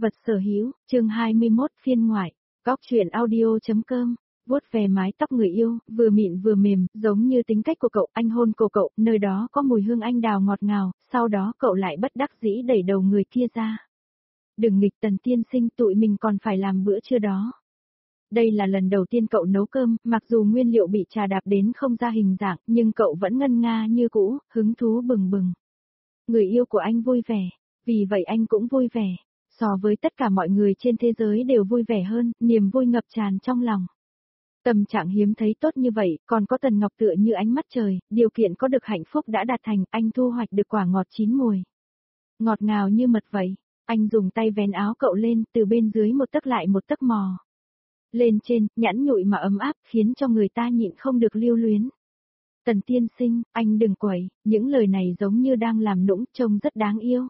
Vật sở hữu, chương 21 phiên ngoại, góc truyện audio.com, vuốt về mái tóc người yêu, vừa mịn vừa mềm, giống như tính cách của cậu, anh hôn cổ cậu, nơi đó có mùi hương anh đào ngọt ngào, sau đó cậu lại bất đắc dĩ đẩy đầu người kia ra. Đừng nghịch Tần tiên sinh, tụi mình còn phải làm bữa trưa đó. Đây là lần đầu tiên cậu nấu cơm, mặc dù nguyên liệu bị trà đạp đến không ra hình dạng, nhưng cậu vẫn ngân nga như cũ, hứng thú bừng bừng. Người yêu của anh vui vẻ, vì vậy anh cũng vui vẻ. So với tất cả mọi người trên thế giới đều vui vẻ hơn, niềm vui ngập tràn trong lòng. Tâm trạng hiếm thấy tốt như vậy, còn có Tần Ngọc tựa như ánh mắt trời, điều kiện có được hạnh phúc đã đạt thành, anh thu hoạch được quả ngọt chín mùi. Ngọt ngào như mật vậy, anh dùng tay vén áo cậu lên, từ bên dưới một tấc lại một tấc mò. Lên trên, nhẵn nhụi mà ấm áp, khiến cho người ta nhịn không được lưu luyến. Tần tiên sinh, anh đừng quẩy, những lời này giống như đang làm nũng, trông rất đáng yêu.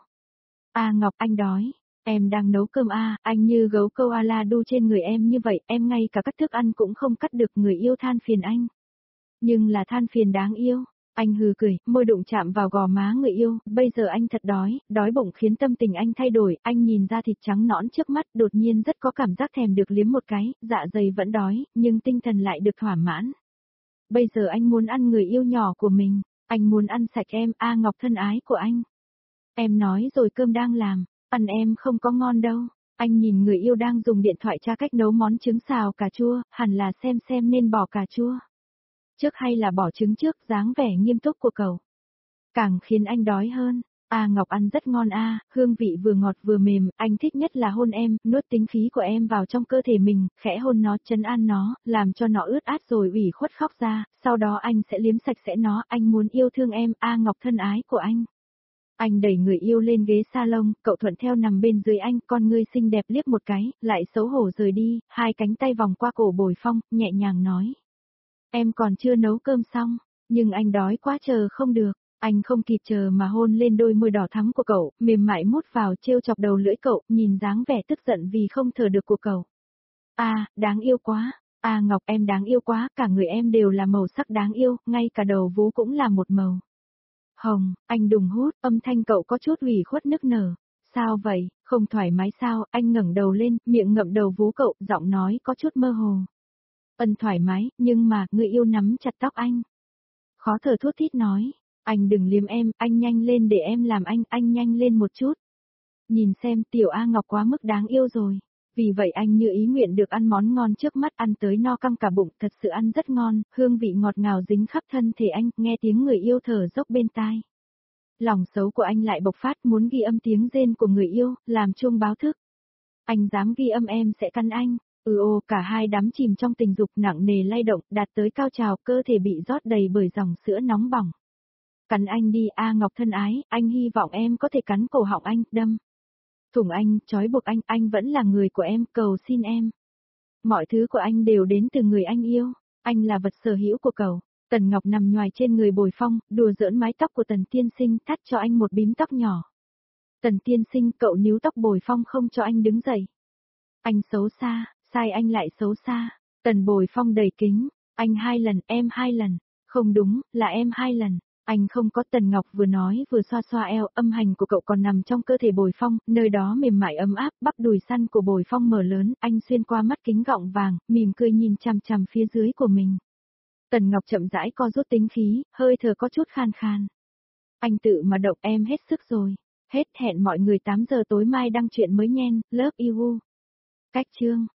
Ngọc, anh đói. Em đang nấu cơm anh như gấu câu la đu trên người em như vậy, em ngay cả cắt thức ăn cũng không cắt được, người yêu than phiền anh. Nhưng là than phiền đáng yêu. Anh hừ cười, môi đụng chạm vào gò má người yêu, bây giờ anh thật đói bụng khiến tâm tình anh thay đổi, anh nhìn ra thịt trắng nõn trước mắt, đột nhiên rất có cảm giác thèm được liếm một cái, dạ dày vẫn đói, nhưng tinh thần lại được thỏa mãn. Bây giờ anh muốn ăn người yêu nhỏ của mình, anh muốn ăn sạch em, Ngọc thân ái của anh. Em nói rồi cơm đang làm. Ăn em không có ngon đâu. Anh nhìn người yêu đang dùng điện thoại tra cách nấu món trứng xào cà chua, hẳn là xem nên bỏ cà chua trước hay là bỏ trứng trước, dáng vẻ nghiêm túc của cậu càng khiến anh đói hơn. Ngọc ăn rất ngon hương vị vừa ngọt vừa mềm, anh thích nhất là hôn em, nuốt tính khí của em vào trong cơ thể mình, khẽ hôn nó, trấn an nó, làm cho nó ướt át rồi ủy khuất khóc ra, sau đó anh sẽ liếm sạch sẽ nó, anh muốn yêu thương em, Ngọc thân ái của anh. Anh đẩy người yêu lên ghế salon, cậu thuận theo nằm bên dưới anh, con ngươi xinh đẹp liếc một cái, lại xấu hổ rời đi, hai cánh tay vòng qua cổ Bồi Phong, nhẹ nhàng nói. Em còn chưa nấu cơm xong, nhưng anh đói quá chờ không được, anh không kịp chờ mà hôn lên đôi môi đỏ thắm của cậu, mềm mại mút vào trêu chọc đầu lưỡi cậu, nhìn dáng vẻ tức giận vì không thở được của cậu. Đáng yêu quá, Ngọc em đáng yêu quá, cả người em đều là màu sắc đáng yêu, ngay cả đầu vú cũng là một màu hồng. Anh đùng hút, âm thanh cậu có chút ủy khuất nức nở. Sao vậy, không thoải mái sao? Anh ngẩng đầu lên, miệng ngậm đầu vú cậu, giọng nói có chút mơ hồ. Thoải mái, nhưng mà, người yêu nắm chặt tóc anh. Khó thở thút thít nói, anh đừng liếm em, anh nhanh lên để em làm anh nhanh lên một chút. Nhìn xem, tiểu Ngọc quá mức đáng yêu rồi. Vì vậy anh như ý nguyện được ăn món ngon trước mắt, ăn tới no căng cả bụng, thật sự ăn rất ngon, hương vị ngọt ngào dính khắp thân thể anh, nghe tiếng người yêu thở dốc bên tai. Lòng xấu của anh lại bộc phát, muốn ghi âm tiếng rên của người yêu, làm chuông báo thức. Anh dám ghi âm em sẽ cắn anh. Cả hai đắm chìm trong tình dục nặng nề lay động, đạt tới cao trào, cơ thể bị rót đầy bởi dòng sữa nóng bỏng. Cắn anh đi, Ngọc thân ái, anh hy vọng em có thể cắn cổ họng anh, đâm thủng anh, trói buộc anh vẫn là người của em, cầu xin em. Mọi thứ của anh đều đến từ người anh yêu, anh là vật sở hữu của cậu. Tần Ngọc nằm nhoài trên người Bồi Phong, đùa giỡn mái tóc của Tần tiên sinh, thắt cho anh một bím tóc nhỏ. Tần tiên sinh, cậu níu tóc Bồi Phong không cho anh đứng dậy. Anh xấu xa, sai anh lại xấu xa. Tần Bồi Phong đầy kính, anh 2 lần, em 2 lần. Không đúng, là em 2 lần. Anh không có. Tần Ngọc vừa nói vừa xoa xoa eo, âm hành của cậu còn nằm trong cơ thể Bồi Phong, nơi đó mềm mại ấm áp, bắp đùi săn của Bồi Phong mở lớn, anh xuyên qua mắt kính gọng vàng, mỉm cười nhìn chằm chằm phía dưới của mình. Tần Ngọc chậm rãi co rút tính khí, hơi thở có chút khan khan. Anh tự mà động, em hết sức rồi. Hết, hẹn mọi người 8 giờ tối mai đăng truyện mới nhen, Love You. Cách chương